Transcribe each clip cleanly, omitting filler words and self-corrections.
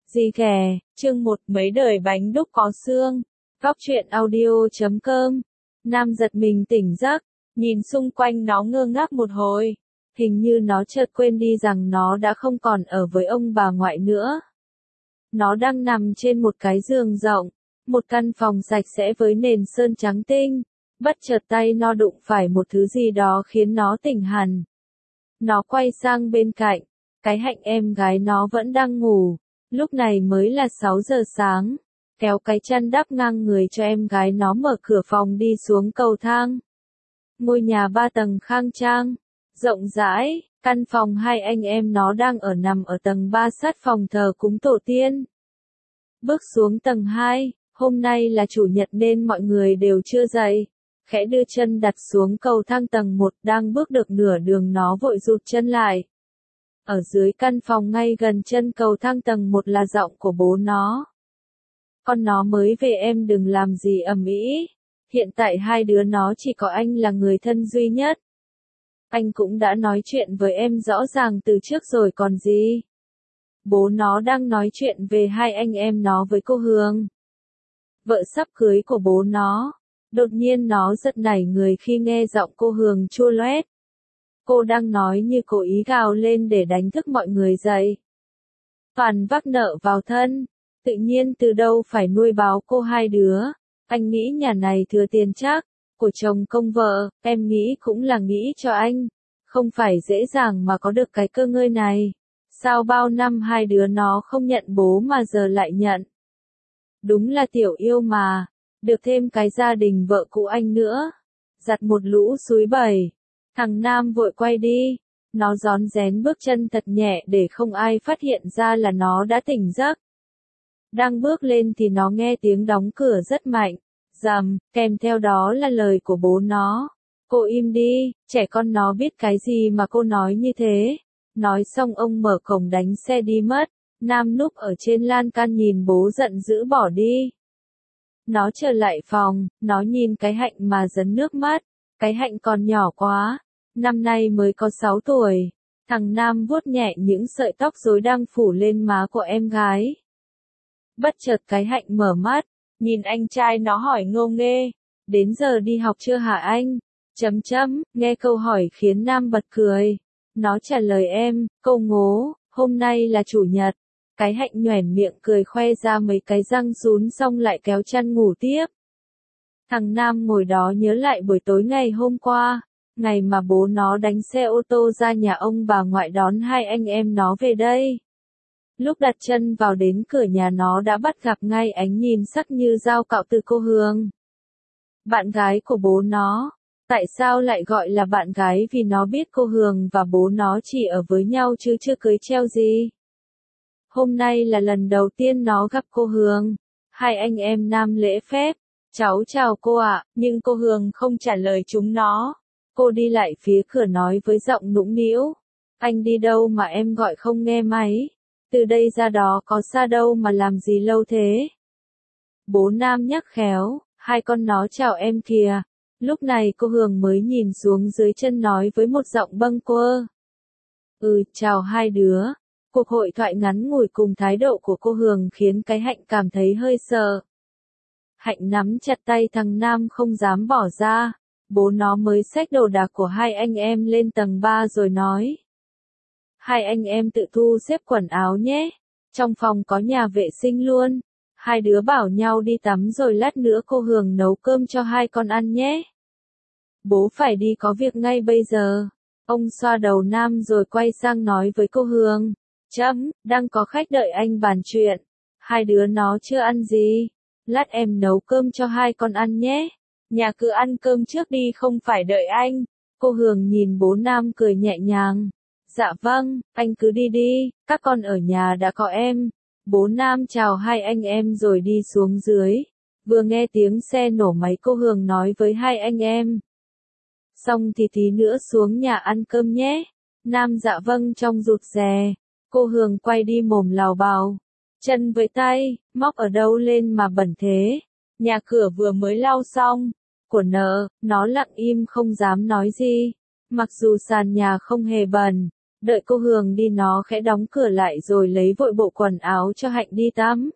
Gì ghè, chương 1 mấy đời bánh đúc có xương. Góc truyện audio.com. Nam giật mình tỉnh giấc, nhìn xung quanh nó ngơ ngác một hồi. Hình như nó chợt quên đi rằng nó đã không còn ở với ông bà ngoại nữa. Nó đang nằm trên một cái giường rộng, một căn phòng sạch sẽ với nền sơn trắng tinh. Bất chợt tay nó đụng phải một thứ gì đó khiến nó tỉnh hẳn. Nó quay sang bên cạnh, cái Hạnh em gái nó vẫn đang ngủ. Lúc này mới là 6 giờ sáng, kéo cái chăn đắp ngang người cho em gái nó mở cửa phòng đi xuống cầu thang. Ngôi nhà 3 tầng khang trang, rộng rãi, căn phòng hai anh em nó đang ở nằm ở tầng 3 sát phòng thờ cúng tổ tiên. Bước xuống tầng 2, hôm nay là chủ nhật nên mọi người đều chưa dậy. Khẽ đưa chân đặt xuống cầu thang tầng 1, đang bước được nửa đường nó vội rụt chân lại. Ở dưới căn phòng ngay gần chân cầu thang tầng 1 là giọng của bố nó. Con nó mới về, em đừng làm gì ầm ĩ. Hiện tại hai đứa nó chỉ có anh là người thân duy nhất. Anh cũng đã nói chuyện với em rõ ràng từ trước rồi còn gì. Bố nó đang nói chuyện về hai anh em nó với cô Hương, vợ sắp cưới của bố nó. Đột nhiên nó giật nảy người khi nghe giọng cô Hương chua loét. Cô đang nói như cố ý gào lên để đánh thức mọi người dậy. Toàn vác nợ vào thân, tự nhiên từ đâu phải nuôi báo cô hai đứa. Anh nghĩ nhà này thừa tiền chắc, của chồng công vợ, em nghĩ cũng là nghĩ cho anh. Không phải dễ dàng mà có được cái cơ ngơi này. Sao bao năm hai đứa nó không nhận bố mà giờ lại nhận. Đúng là tiểu yêu mà, được thêm cái gia đình vợ cũ anh nữa. Giặt một lũ súi bầy. Thằng Nam vội quay đi, nó rón rén bước chân thật nhẹ để không ai phát hiện ra là nó đã tỉnh giấc. Đang bước lên thì nó nghe tiếng đóng cửa rất mạnh, rầm, kèm theo đó là lời của bố nó. Cô im đi, trẻ con nó biết cái gì mà cô nói như thế. Nói xong ông mở cổng đánh xe đi mất. Nam núp ở trên lan can nhìn bố giận dữ bỏ đi. Nó trở lại phòng, nó nhìn cái Hạnh mà dấn nước mắt. Cái Hạnh còn nhỏ quá. Năm nay mới có 6 tuổi, thằng Nam vuốt nhẹ những sợi tóc rối đang phủ lên má của em gái. Bất chợt cái Hạnh mở mắt, nhìn anh trai nó hỏi ngô nghê, đến giờ đi học chưa hả anh? Nghe câu hỏi khiến Nam bật cười. Nó trả lời em, câu ngố, hôm nay là chủ nhật. Cái Hạnh nhoẻn miệng cười khoe ra mấy cái răng sún xong lại kéo chăn ngủ tiếp. Thằng Nam ngồi đó nhớ lại buổi tối ngày hôm qua. Ngày mà bố nó đánh xe ô tô ra nhà ông bà ngoại đón hai anh em nó về đây. Lúc đặt chân vào đến cửa nhà nó đã bắt gặp ngay ánh nhìn sắc như dao cạo từ cô Hương, bạn gái của bố nó. Tại sao lại gọi là bạn gái? Vì nó biết cô Hương và bố nó chỉ ở với nhau chứ chưa cưới treo gì. Hôm nay là lần đầu tiên nó gặp cô Hương. Hai anh em Nam lễ phép, cháu chào cô ạ, nhưng cô Hương không trả lời chúng nó. Cô đi lại phía cửa nói với giọng nũng nĩu. Anh đi đâu mà em gọi không nghe máy? Từ đây ra đó có xa đâu mà làm gì lâu thế? Bố Nam nhắc khéo, hai con nó chào em kìa. Lúc này cô Hương mới nhìn xuống dưới chân nói với một giọng bâng quơ. Chào hai đứa. Cuộc hội thoại ngắn ngủi cùng thái độ của cô Hương khiến cái Hạnh cảm thấy hơi sợ. Hạnh nắm chặt tay thằng Nam không dám bỏ ra. Bố nó mới xách đồ đạc của hai anh em lên tầng 3 rồi nói. Hai anh em tự thu xếp quần áo nhé. Trong phòng có nhà vệ sinh luôn. Hai đứa bảo nhau đi tắm rồi lát nữa cô Hương nấu cơm cho hai con ăn nhé. Bố phải đi có việc ngay bây giờ. Ông xoa đầu Nam rồi quay sang nói với cô Hương. Đang có khách đợi anh bàn chuyện. Hai đứa nó chưa ăn gì. Lát em nấu cơm cho hai con ăn nhé. Nhà cứ ăn cơm trước đi không phải đợi anh. Cô Hương nhìn bố Nam cười nhẹ nhàng. Dạ vâng, anh cứ đi đi, các con ở nhà đã có em. Bố Nam chào hai anh em rồi đi xuống dưới. Vừa nghe tiếng xe nổ máy cô Hương nói với hai anh em. Xong thì tí nữa xuống nhà ăn cơm nhé. Nam dạ vâng trong rụt rè. Cô Hương quay đi mồm lào bào. Chân với tay, móc ở đâu lên mà bẩn thế. Nhà cửa vừa mới lau xong. Của nợ, nó lặng im không dám nói gì. Mặc dù sàn nhà không hề bẩn, Đợi cô Hường đi nó khẽ đóng cửa lại rồi lấy vội bộ quần áo cho Hạnh đi tắm.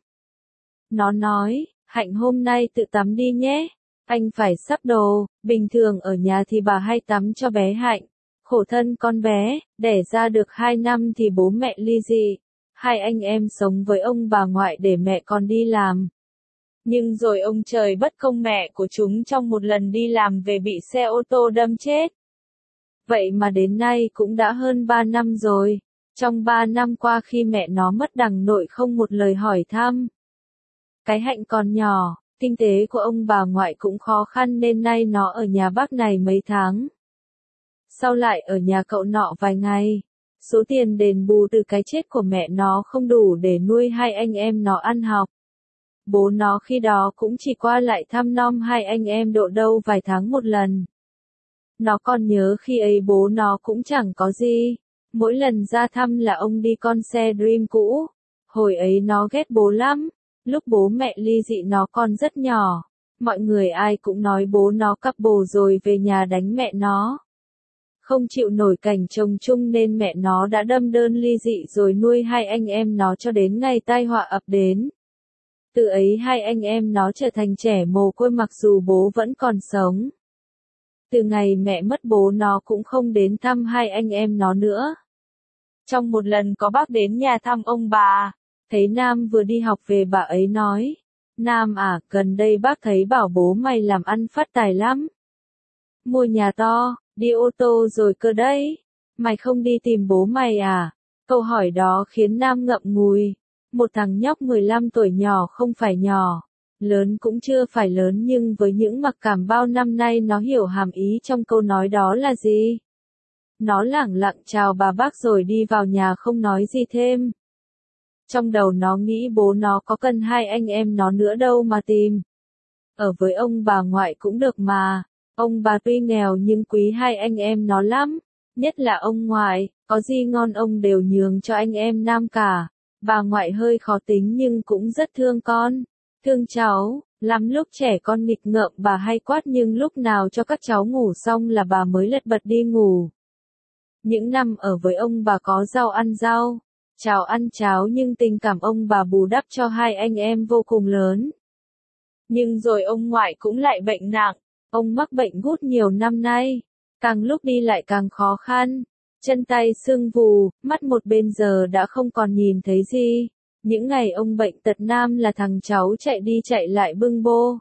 Nó nói, Hạnh hôm nay tự tắm đi nhé, anh phải sắp đồ, bình thường ở nhà thì bà hay tắm cho bé Hạnh. Khổ thân con bé, đẻ ra được 2 năm thì bố mẹ ly dị, hai anh em sống với ông bà ngoại để mẹ còn đi làm. Nhưng rồi ông trời bất công, mẹ của chúng trong một lần đi làm về bị xe ô tô đâm chết. Vậy mà đến nay cũng đã hơn 3 năm rồi. Trong 3 năm qua khi mẹ nó mất đằng nội không một lời hỏi thăm. Cái Hạnh còn nhỏ, kinh tế của ông bà ngoại cũng khó khăn nên nay nó ở nhà bác này mấy tháng. Sau lại ở nhà cậu nọ vài ngày. Số tiền đền bù từ cái chết của mẹ nó không đủ để nuôi hai anh em nó ăn học. Bố nó khi đó cũng chỉ qua lại thăm nom hai anh em độ đâu vài tháng một lần. Nó còn nhớ khi ấy bố nó cũng chẳng có gì. Mỗi lần ra thăm là ông đi con xe Dream cũ. Hồi ấy nó ghét bố lắm. Lúc bố mẹ ly dị nó còn rất nhỏ. Mọi người ai cũng nói bố nó cặp bồ rồi về nhà đánh mẹ nó. Không chịu nổi cảnh chồng chung nên mẹ nó đã đâm đơn ly dị rồi nuôi hai anh em nó cho đến ngày tai họa ập đến. Từ ấy hai anh em nó trở thành trẻ mồ côi mặc dù bố vẫn còn sống. Từ ngày mẹ mất bố nó cũng không đến thăm hai anh em nó nữa. Trong một lần có bác đến nhà thăm ông bà, thấy Nam vừa đi học về bà ấy nói, Nam à, gần đây bác thấy bảo bố mày làm ăn phát tài lắm. Mua nhà to, đi ô tô rồi cơ đấy. Mày không đi tìm bố mày à? Câu hỏi đó khiến Nam ngậm ngùi. Một thằng nhóc 15 tuổi nhỏ không phải nhỏ, lớn cũng chưa phải lớn nhưng với những mặc cảm bao năm nay nó hiểu hàm ý trong câu nói đó là gì. Nó lẳng lặng chào bà bác rồi đi vào nhà không nói gì thêm. Trong đầu nó nghĩ bố nó có cần hai anh em nó nữa đâu mà tìm. Ở với ông bà ngoại cũng được mà. Ông bà tuy nghèo nhưng quý hai anh em nó lắm. Nhất là ông ngoại, có gì ngon ông đều nhường cho anh em Nam cả. Bà ngoại hơi khó tính nhưng cũng rất thương con. Thương cháu, lắm lúc trẻ con nghịch ngợm bà hay quát nhưng lúc nào cho các cháu ngủ xong là bà mới lật bật đi ngủ. Những năm ở với ông bà có rau ăn rau, cháo ăn cháo nhưng tình cảm ông bà bù đắp cho hai anh em vô cùng lớn. Nhưng rồi ông ngoại cũng lại bệnh nặng, ông mắc bệnh gút nhiều năm nay, càng lúc đi lại càng khó khăn, chân tay sưng vù, mắt một bên giờ đã không còn nhìn thấy gì. Những ngày ông bệnh tật Nam là thằng cháu chạy đi chạy lại bưng bô.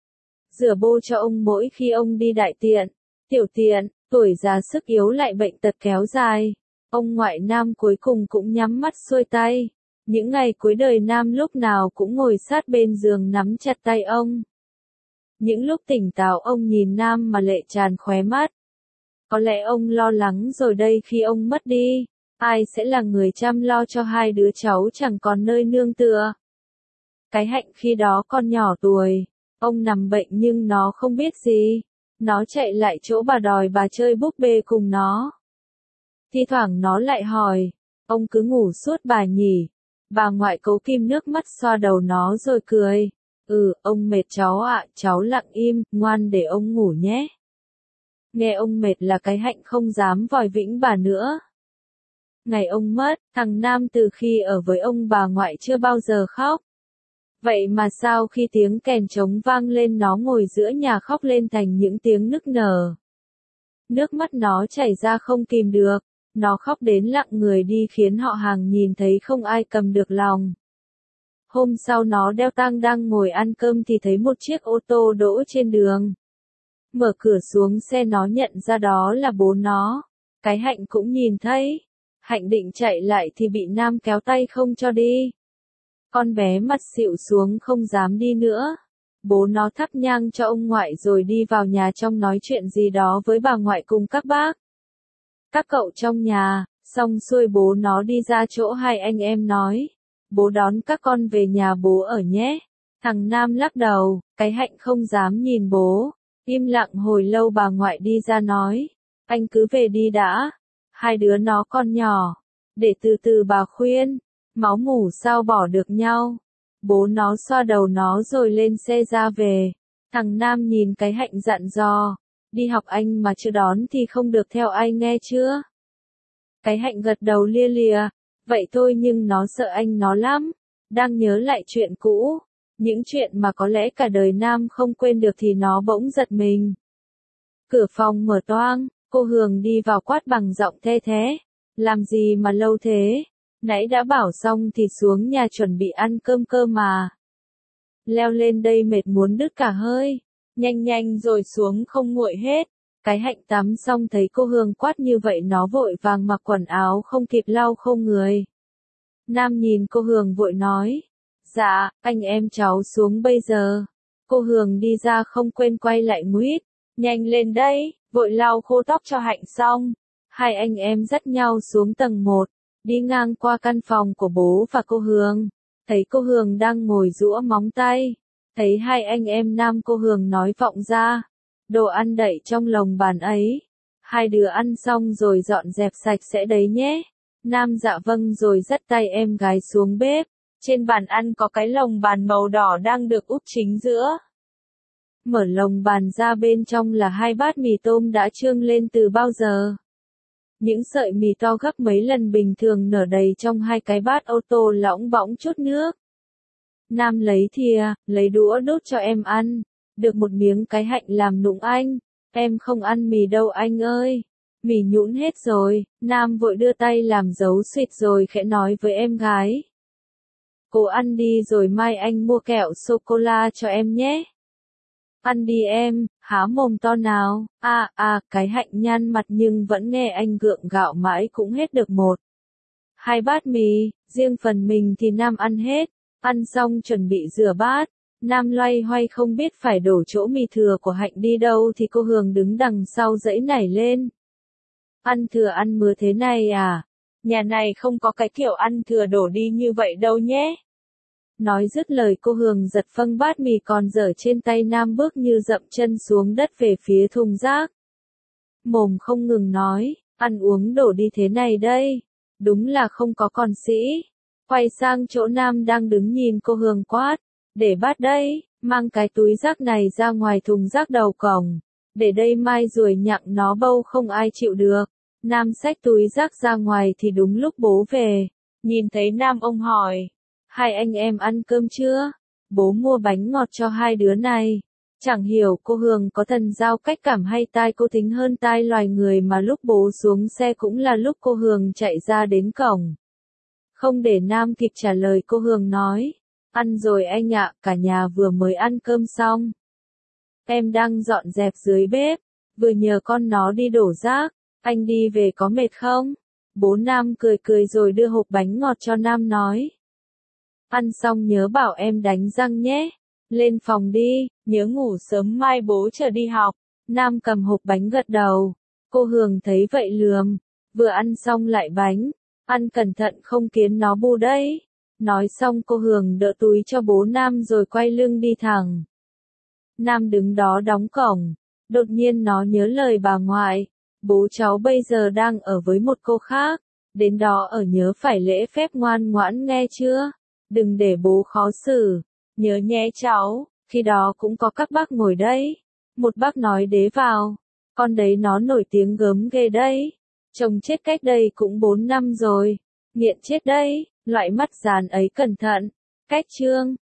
Rửa bô cho ông mỗi khi ông đi đại tiện, tiểu tiện, tuổi già sức yếu lại bệnh tật kéo dài. Ông ngoại Nam cuối cùng cũng nhắm mắt xuôi tay. Những ngày cuối đời Nam lúc nào cũng ngồi sát bên giường nắm chặt tay ông. Những lúc tỉnh táo ông nhìn Nam mà lệ tràn khóe mắt. Có lẽ ông lo lắng rồi đây khi ông mất đi, ai sẽ là người chăm lo cho hai đứa cháu chẳng còn nơi nương tựa. Cái Hạnh khi đó còn nhỏ tuổi, ông nằm bệnh nhưng nó không biết gì. Nó chạy lại chỗ bà đòi bà chơi búp bê cùng nó. Thi thoảng nó lại hỏi, ông cứ ngủ suốt bà nhỉ? Bà ngoại cố kim nước mắt xoa đầu nó rồi cười. Ông mệt cháu ạ, cháu lặng im, ngoan để ông ngủ nhé. Nghe ông mệt là cái Hạnh không dám vòi vĩnh bà nữa. Ngày ông mất, thằng Nam từ khi ở với ông bà ngoại chưa bao giờ khóc. Vậy mà sao khi tiếng kèn trống vang lên nó ngồi giữa nhà khóc lên thành những tiếng nức nở. Nước mắt nó chảy ra không kìm được, nó khóc đến lặng người đi khiến họ hàng nhìn thấy không ai cầm được lòng. Hôm sau nó đeo tang đang ngồi ăn cơm thì thấy một chiếc ô tô đỗ trên đường. Mở cửa xuống xe nó nhận ra đó là bố nó. Cái Hạnh cũng nhìn thấy. Hạnh định chạy lại thì bị Nam kéo tay không cho đi. Con bé mặt xịu xuống không dám đi nữa. Bố nó thắp nhang cho ông ngoại rồi đi vào nhà trong nói chuyện gì đó với bà ngoại cùng các bác. Các cậu trong nhà, xong xuôi bố nó đi ra chỗ hai anh em nói. Bố đón các con về nhà bố ở nhé. Thằng Nam lắc đầu, cái Hạnh không dám nhìn bố. Im lặng hồi lâu bà ngoại đi ra nói. Anh cứ về đi đã. Hai đứa nó còn nhỏ. Để từ từ bà khuyên. Máu mủ sao bỏ được nhau. Bố nó xoa đầu nó rồi lên xe ra về. Thằng Nam nhìn cái Hạnh dặn dò. Đi học anh mà chưa đón thì không được theo ai nghe chưa? Cái Hạnh gật đầu lia lịa, vậy thôi nhưng nó sợ anh nó lắm. Đang nhớ lại chuyện cũ, những chuyện mà có lẽ cả đời Nam không quên được thì nó bỗng giật mình. Cửa phòng mở toang, cô Hường đi vào quát bằng giọng the thế. Làm gì mà lâu thế? Nãy đã bảo xong thì xuống nhà chuẩn bị ăn cơm cơ mà. Leo lên đây mệt muốn đứt cả hơi. Nhanh nhanh rồi xuống không nguội hết. Cái Hạnh tắm xong thấy cô Hương quát như vậy nó vội vàng mặc quần áo không kịp lau khô người. Nam nhìn cô Hương vội nói. Dạ, anh em cháu xuống bây giờ. Cô Hương đi ra không quên quay lại nguýt. Nhanh lên đây, vội lau khô tóc cho Hạnh xong. Hai anh em dắt nhau xuống tầng 1, đi ngang qua căn phòng của bố và cô Hương. Thấy cô Hương đang ngồi giũa móng tay. Thấy hai anh em Nam cô Hương nói vọng ra. Đồ ăn đậy trong lồng bàn ấy. Hai đứa ăn xong rồi dọn dẹp sạch sẽ đấy nhé. Nam dạ vâng rồi dắt tay em gái xuống bếp. Trên bàn ăn có cái lồng bàn màu đỏ đang được úp chính giữa. Mở lồng bàn ra bên trong là 2 bát mì tôm đã chương lên từ bao giờ. Những sợi mì to gấp mấy lần bình thường nở đầy trong 2 cái bát ô tô lõng bõng chút nước. Nam lấy thìa, lấy đũa đút cho em ăn. Được một miếng cái Hạnh làm nũng anh. Em không ăn mì đâu anh ơi. Mì nhũn hết rồi. Nam vội đưa tay làm dấu xịt rồi khẽ nói với em gái. Cô ăn đi rồi mai anh mua kẹo sô-cô-la cho em nhé. Ăn đi em, há mồm to nào. Cái Hạnh nhăn mặt nhưng vẫn nghe anh gượng gạo mãi cũng hết được 1-2 bát mì, riêng phần mình thì Nam ăn hết. Ăn xong chuẩn bị rửa bát. Nam loay hoay không biết phải đổ chỗ mì thừa của Hạnh đi đâu thì cô Hương đứng đằng sau giãy nảy lên. Ăn thừa ăn mứa thế này à? Nhà này không có cái kiểu ăn thừa đổ đi như vậy đâu nhé. Nói dứt lời cô Hương giật phăng bát mì còn dở trên tay Nam bước như dậm chân xuống đất về phía thùng rác. Mồm không ngừng nói, ăn uống đổ đi thế này đây. Đúng là không có con sĩ. Quay sang chỗ Nam đang đứng nhìn cô Hương quát. Để bát đây, mang cái túi rác này ra ngoài thùng rác đầu cổng. Để đây mai ruồi nhặng nó bâu không ai chịu được. Nam xách túi rác ra ngoài thì đúng lúc bố về. Nhìn thấy Nam ông hỏi. Hai anh em ăn cơm chưa? Bố mua bánh ngọt cho hai đứa này. Chẳng hiểu cô Hương có thần giao cách cảm hay tai cô thính hơn tai loài người mà lúc bố xuống xe cũng là lúc cô Hương chạy ra đến cổng. Không để Nam kịp trả lời cô Hương nói. Ăn rồi anh ạ, cả nhà vừa mới ăn cơm xong. Em đang dọn dẹp dưới bếp, vừa nhờ con nó đi đổ rác. Anh đi về có mệt không? Bố Nam cười cười rồi đưa hộp bánh ngọt cho Nam nói. Ăn xong nhớ bảo em đánh răng nhé. Lên phòng đi, nhớ ngủ sớm mai bố chờ đi học. Nam cầm hộp bánh gật đầu. Cô Hương thấy vậy lườm. Vừa ăn xong lại bánh. Ăn cẩn thận không khiến nó bu đấy. Nói xong cô Hương đỡ túi cho bố Nam rồi quay lưng đi thẳng. Nam đứng đó đóng cổng. Đột nhiên nó nhớ lời bà ngoại. Bố cháu bây giờ đang ở với một cô khác. Đến đó ở nhớ phải lễ phép ngoan ngoãn nghe chưa? Đừng để bố khó xử. Nhớ nhé cháu. Khi đó cũng có các bác ngồi đấy. Một bác nói đế vào. Con đấy nó nổi tiếng gớm ghê đấy. Chồng chết cách đây cũng 4 năm rồi. Nghiện chết đấy. Loại mắt dàn ấy cẩn thận. Cách chương.